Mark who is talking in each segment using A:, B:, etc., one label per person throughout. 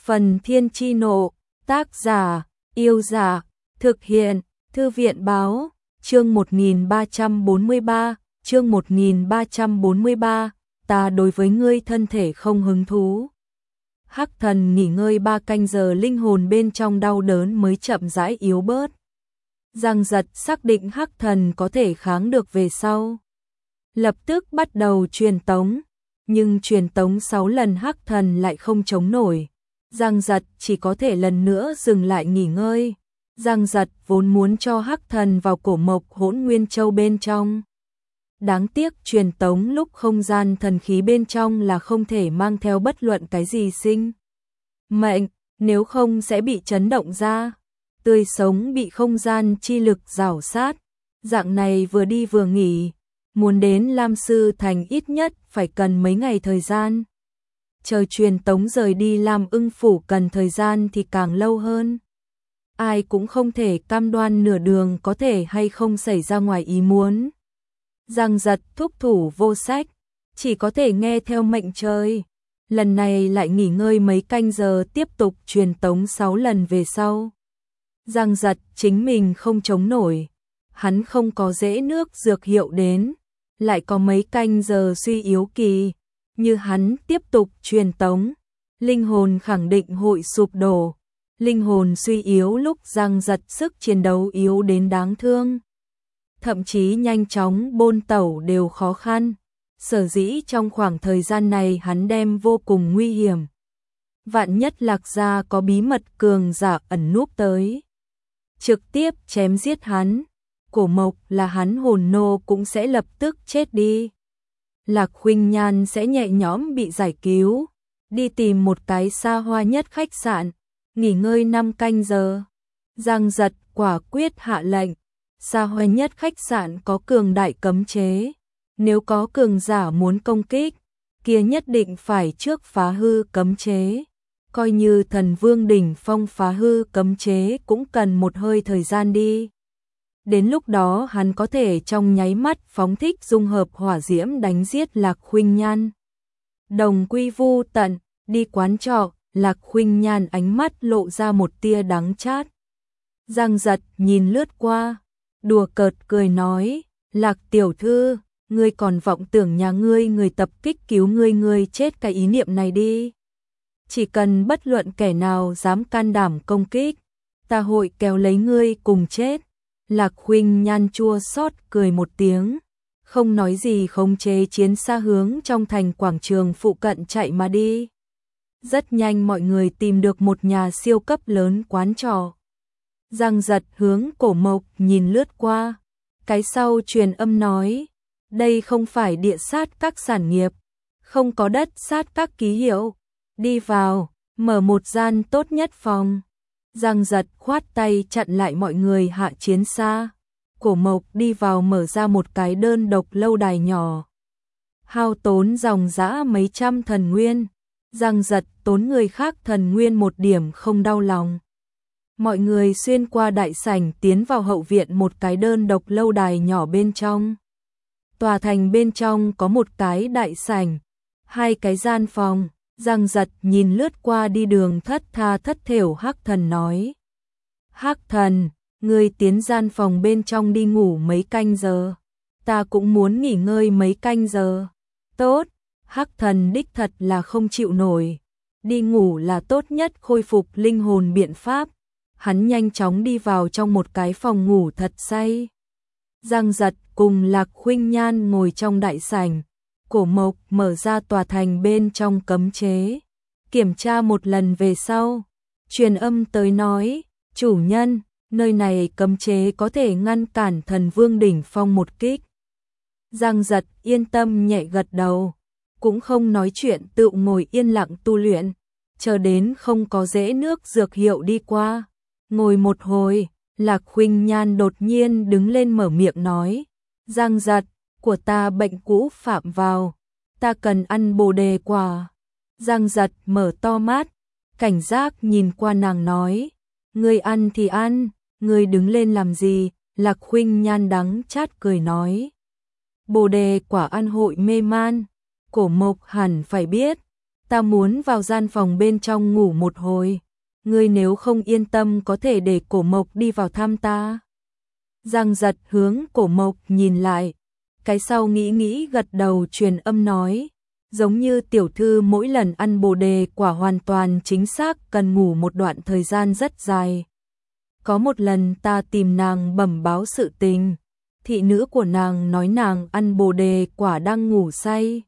A: Phần Thiên Chi Nộ, tác giả, Yêu Giả, thực hiện, Thư viện Báo, chương 1343, chương 1343, ta đối với ngươi thân thể không hứng thú. Hắc Thần nghỉ ngơi 3 canh giờ, linh hồn bên trong đau đớn mới chậm rãi yếu bớt. Giang Giật xác định Hắc Thần có thể kháng được về sau, lập tức bắt đầu truyền tống, nhưng truyền tống 6 lần Hắc Thần lại không chống nổi. Giang Giật chỉ có thể lần nữa dừng lại nghỉ ngơi. Giang Giật vốn muốn cho Hắc Thần vào cổ mộc Hỗn Nguyên Châu bên trong. Đáng tiếc truyền tống lúc không gian thần khí bên trong là không thể mang theo bất luận cái gì sinh mệnh, nếu không sẽ bị chấn động ra, tươi sống bị không gian chi lực rảo sát. Dạng này vừa đi vừa nghỉ, muốn đến Lam Sư Thành ít nhất phải cần mấy ngày thời gian. Chờ truyền tống rời đi Lam Ưng Phủ cần thời gian thì càng lâu hơn. Ai cũng không thể cam đoan nửa đường có thể hay không xảy ra ngoài ý muốn. Giang Giật thúc thủ vô sách, chỉ có thể nghe theo mệnh trời. Lần này lại nghỉ ngơi mấy canh giờ, tiếp tục truyền tống 6 lần về sau. Giang Giật chính mình không chống nổi, hắn không có dễ nước dược hiệu đến, lại có mấy canh giờ suy yếu kỳ. Như hắn tiếp tục truyền tống, linh hồn khẳng định hội sụp đổ. Linh hồn suy yếu lúc Giang Giật sức chiến đấu yếu đến đáng thương. Thậm chí nhanh chóng bôn tẩu đều khó khăn. Sở dĩ trong khoảng thời gian này hắn đem vô cùng nguy hiểm. Vạn nhất Lạc Gia có bí mật cường giả ẩn núp tới, trực tiếp chém giết hắn, cổ mộc là hắn hồn nô cũng sẽ lập tức chết đi. Lạc Khuynh Nhan sẽ nhẹ nhõm bị giải cứu, đi tìm một cái xa hoa nhất khách sạn, nghỉ ngơi 5 canh giờ. Giang Giật quả quyết hạ lệnh, xa hoa nhất khách sạn có cường đại cấm chế, nếu có cường giả muốn công kích, kia nhất định phải trước phá hư cấm chế. Coi như Thần Vương đỉnh phong phá hư cấm chế cũng cần một hơi thời gian đi. Đến lúc đó hắn có thể trong nháy mắt phóng thích dung hợp hỏa diễm đánh giết Lạc Khuynh Nhan. Đồng quy vu tận, đi quán trọ, Lạc Khuynh Nhan ánh mắt lộ ra một tia đắng chát. Giang Giật nhìn lướt qua, đùa cợt cười nói, Lạc tiểu thư, ngươi còn vọng tưởng nhà ngươi người tập kích cứu ngươi chết cái ý niệm này đi. Chỉ cần bất luận kẻ nào dám can đảm công kích, ta hội kéo lấy ngươi cùng chết. Lạc Khuynh Nhan chua xót cười một tiếng, không nói gì khống chế chiến xa hướng trong thành quảng trường phụ cận chạy mà đi. Rất nhanh mọi người tìm được một nhà siêu cấp lớn quán trọ. Giang Giật hướng cổ mộc nhìn lướt qua, cái sau truyền âm nói, đây không phải địa sát các sản nghiệp, không có đất sát các ký hiệu, đi vào, mở một gian tốt nhất phòng. Giang Giật khoát tay chặn lại mọi người hạ chiến xa. Cổ mộc đi vào mở ra một cái đơn độc lâu đài nhỏ, hao tốn dòng dã mấy trăm thần nguyên. Giang Giật tốn người khác thần nguyên một điểm không đau lòng. Mọi người xuyên qua đại sảnh tiến vào hậu viện một cái đơn độc lâu đài nhỏ bên trong. Tòa thành bên trong có một cái đại sảnh, 2 cái gian phòng. Giang Giật nhìn lướt qua đi đường thất tha thất thểu Hắc Thần nói, Hắc Thần, ngươi tiến gian phòng bên trong đi ngủ mấy canh giờ, ta cũng muốn nghỉ ngơi mấy canh giờ. Tốt, Hắc Thần đích thật là không chịu nổi, đi ngủ là tốt nhất khôi phục linh hồn biện pháp. Hắn nhanh chóng đi vào trong một cái phòng ngủ thật say. Giang Giật cùng Lạc Khuynh Nhan ngồi trong đại sảnh. Cổ mộc mở ra tòa thành bên trong cấm chế, kiểm tra một lần về sau, truyền âm tới nói, chủ nhân, nơi này cấm chế có thể ngăn cản Thần Vương đỉnh phong một kích. Giang Giật yên tâm nhẹ gật đầu, cũng không nói chuyện, tự ngồi yên lặng tu luyện, chờ đến không có dễ nước dược hiệu đi qua. Ngồi một hồi, Lạc Khuynh Nhan đột nhiên đứng lên mở miệng nói, Giang Giật, của ta bệnh cũ phạm vào, ta cần ăn bồ đề quả. Giang Giật mở to mắt, cảnh giác nhìn qua nàng nói, ngươi ăn thì ăn, ngươi đứng lên làm gì? Lạc Khuynh Nhan đắng chát cười nói, bồ đề quả ăn hội mê man, cổ mộc hẳn phải biết, ta muốn vào gian phòng bên trong ngủ một hồi, ngươi nếu không yên tâm có thể để Cổ Mộc đi vào thăm ta. Giang Giật hướng Cổ Mộc nhìn lại, cái sau nghĩ gật đầu truyền âm nói, giống như tiểu thư mỗi lần ăn bồ đề quả hoàn toàn chính xác cần ngủ một đoạn thời gian rất dài. Có một lần ta tìm nàng bẩm báo sự tình, thị nữ của nàng nói nàng ăn bồ đề quả đang ngủ say.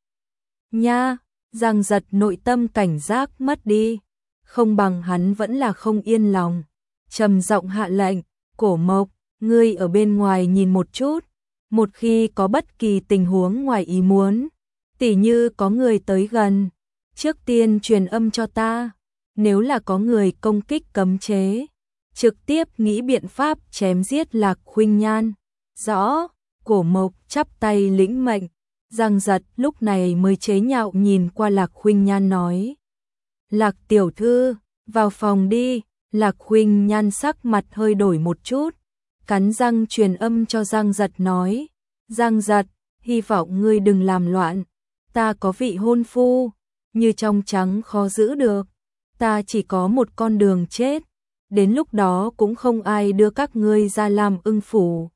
A: Nha, Giang Giật nội tâm cảnh giác mất đi, không bằng hắn vẫn là không yên lòng. Trầm giọng hạ lệnh, Cổ Mộc, ngươi ở bên ngoài nhìn một chút, một khi có bất kỳ tình huống ngoài ý muốn, tỉ như có người tới gần, trước tiên truyền âm cho ta, nếu là có người công kích cấm chế, trực tiếp nghĩ biện pháp chém giết Lạc Khuynh Nhan. Rõ, Cổ Mộc chắp tay lĩnh mệnh. Giang Giật lúc này mới chế nhạo nhìn qua Lạc Khuynh Nhan nói, Lạc tiểu thư, vào phòng đi. Lạc Khuynh Nhan sắc mặt hơi đổi một chút, cắn răng truyền âm cho Giang Giật nói, Giang Giật, hy vọng ngươi đừng làm loạn, ta có vị hôn phu, như trong trắng khó giữ được, ta chỉ có một con đường chết, đến lúc đó cũng không ai đưa các ngươi ra làm ưng phủ.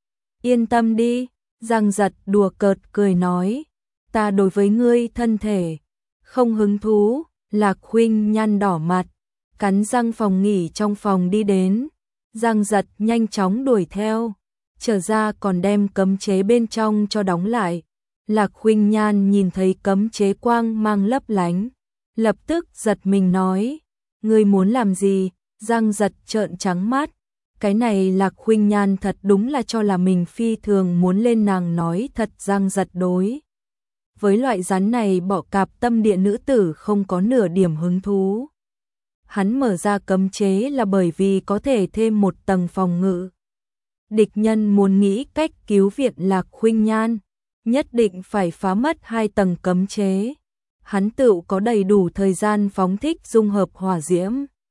A: Yên tâm đi, Giang Giật đùa cợt cười nói, ta đối với ngươi thân thể không hứng thú. Lạc Khuynh Nhan đỏ mặt, cắn răng phòng nghỉ trong phòng đi đến. Giang Giật nhanh chóng đuổi theo, trở ra còn đem cấm chế bên trong cho đóng lại. Lạc Khuynh Nhan nhìn thấy cấm chế quang mang lấp lánh, lập tức giật mình nói, ngươi muốn làm gì? Giang Giật trợn trắng mắt, cái này Lạc Khuynh Nhan thật đúng là cho là mình phi thường muốn lên nàng nói thật. Giang Giật đối với loại rắn này bỏ cạp tâm địa nữ tử không có nửa điểm hứng thú. Hắn mở ra cấm chế là bởi vì có thể thêm một tầng phòng ngự. Địch nhân muốn nghĩ cách cứu viện Lạc Khuynh Nhan, nhất định phải phá mất 2 tầng cấm chế. Hắn tự có đầy đủ thời gian phóng thích dung hợp hỏa diễm.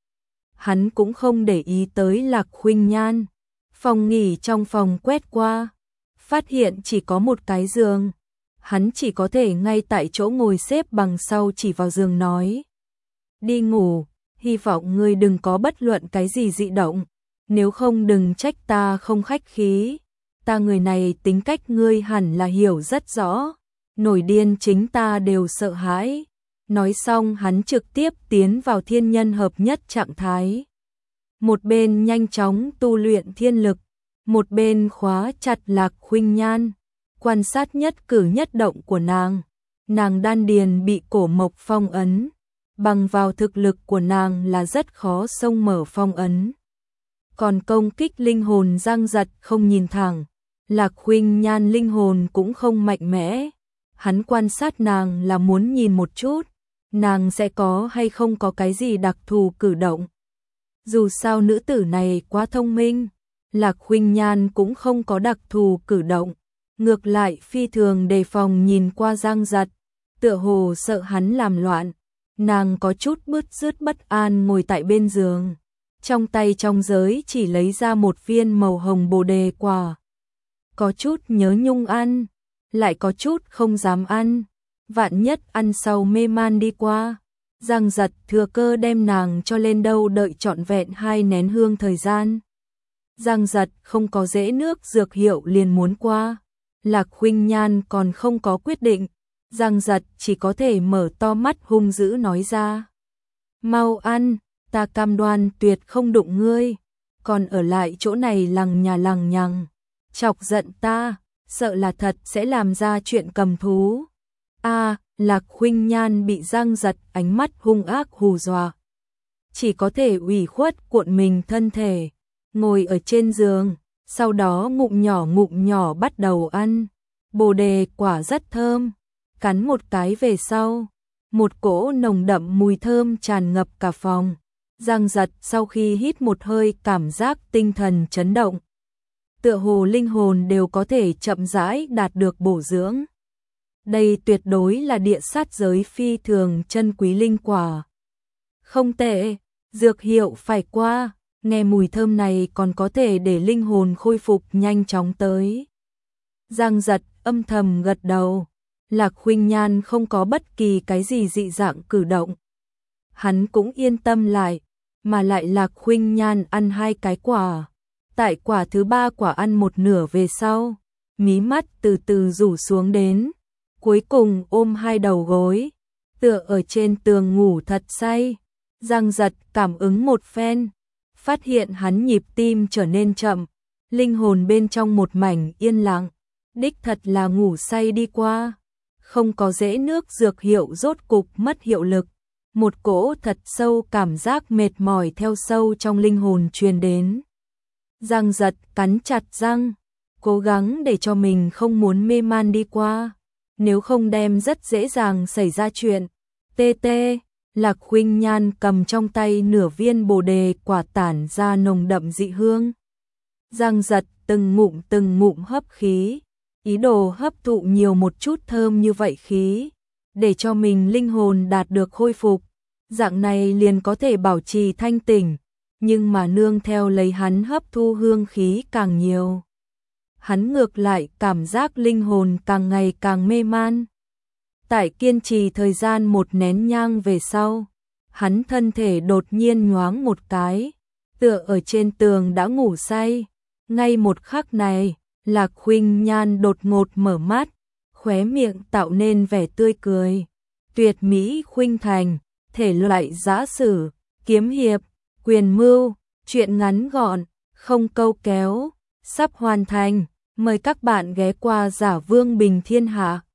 A: Hắn cũng không để ý tới Lạc Khuynh Nhan. Phòng nghỉ trong phòng quét qua, phát hiện chỉ có một cái giường. Hắn chỉ có thể ngay tại chỗ ngồi xếp bằng sau chỉ vào giường nói, đi ngủ, hy vọng ngươi đừng có bất luận cái gì dị động, nếu không đừng trách ta không khách khí, ta người này tính cách ngươi hẳn là hiểu rất rõ, nổi điên chính ta đều sợ hãi. Nói xong hắn trực tiếp tiến vào thiên nhân hợp nhất trạng thái. Một bên nhanh chóng tu luyện thiên lực, một bên khóa chặt Lạc Khuynh Nhan, quan sát nhất cử nhất động của nàng. Nàng đan điền bị Cổ Mộc phong ấn, bằng vào thực lực của nàng là rất khó xông mở phong ấn. Còn công kích linh hồn Giang Giật không nhìn thẳng, Lạc Khuynh Nhan linh hồn cũng không mạnh mẽ. Hắn quan sát nàng là muốn nhìn một chút, nàng sẽ có hay không có cái gì đặc thù cử động. Dù sao nữ tử này quá thông minh, Lạc Khuynh Nhan cũng không có đặc thù cử động. Ngược lại phi thường đề phòng nhìn qua Giang Giật, tựa hồ sợ hắn làm loạn. Nàng có chút bứt rứt bất an ngồi tại bên giường, trong tay trong giới chỉ lấy ra một viên màu hồng bồ đề quả. Có chút nhớ nhung ăn, lại có chút không dám ăn, vạn nhất ăn sau mê man đi qua. Giang Giật thừa cơ đem nàng cho lên đâu đợi trọn vẹn 2 nén hương thời gian. Giang Giật không có dễ nước dược hiệu liền muốn qua. Lạc Khuynh Nhan còn không có quyết định, Giang Giật chỉ có thể mở to mắt hung dữ nói ra, mau ăn, ta cam đoan tuyệt không đụng ngươi, còn ở lại chỗ này lằng nhà lằng nhằng, chọc giận ta, sợ là thật sẽ làm ra chuyện cầm thú. Lạc Khuynh Nhan bị Giang Giật ánh mắt hung ác hù dọa, chỉ có thể ủy khuất cuộn mình thân thể, ngồi ở trên giường. Sau đó ngụm nhỏ bắt đầu ăn. Bồ đề quả rất thơm, cắn một cái về sau, một cỗ nồng đậm mùi thơm tràn ngập cả phòng. Giang Giật sau khi hít một hơi cảm giác tinh thần chấn động, tựa hồ linh hồn đều có thể chậm rãi đạt được bổ dưỡng. Đây tuyệt đối là địa sát giới phi thường chân quý linh quả. Không tệ, dược hiệu phải qua. Nghe mùi thơm này còn có thể để linh hồn khôi phục nhanh chóng tới. Giang Giật âm thầm gật đầu. Lạc Khuynh Nhan không có bất kỳ cái gì dị dạng cử động. Hắn cũng yên tâm lại, mà lại Lạc Khuynh Nhan ăn 2 cái quả. Tại quả thứ 3 quả ăn một nửa về sau, mí mắt từ từ rủ xuống đến, cuối cùng ôm 2 đầu gối, tựa ở trên tường ngủ thật say. Giang Giật cảm ứng một phen, phát hiện hắn nhịp tim trở nên chậm, linh hồn bên trong một mảnh yên lặng, đích thật là ngủ say đi qua. Không có dễ nước dược hiệu rốt cục mất hiệu lực, một cỗ thật sâu cảm giác mệt mỏi theo sâu trong linh hồn truyền đến. Giang Giật cắn chặt răng, cố gắng để cho mình không muốn mê man đi qua, nếu không đem rất dễ dàng xảy ra chuyện. Tê tê, Lạc Khuynh Nhan cầm trong tay nửa viên bồ đề quả tản ra nồng đậm dị hương. Giang Giật từng ngụm hấp khí, ý đồ hấp thụ nhiều một chút thơm như vậy khí, để cho mình linh hồn đạt được khôi phục, dạng này liền có thể bảo trì thanh tỉnh, nhưng mà nương theo lấy hắn hấp thu hương khí càng nhiều. Hắn ngược lại cảm giác linh hồn càng ngày càng mê man. Tại kiên trì thời gian 1 nén nhang về sau, hắn thân thể đột nhiên nhoáng một cái, tựa ở trên tường đã ngủ say. Ngay một khắc này, Lạc Khuynh Nhan đột ngột mở mắt, khóe miệng tạo nên vẻ tươi cười. Tuyệt mỹ khuynh thành, thể loại giã sử, kiếm hiệp, quyền mưu, truyện ngắn gọn, không câu kéo, sắp hoàn thành. Mời các bạn ghé qua Giả Vương Bình Thiên Hạ.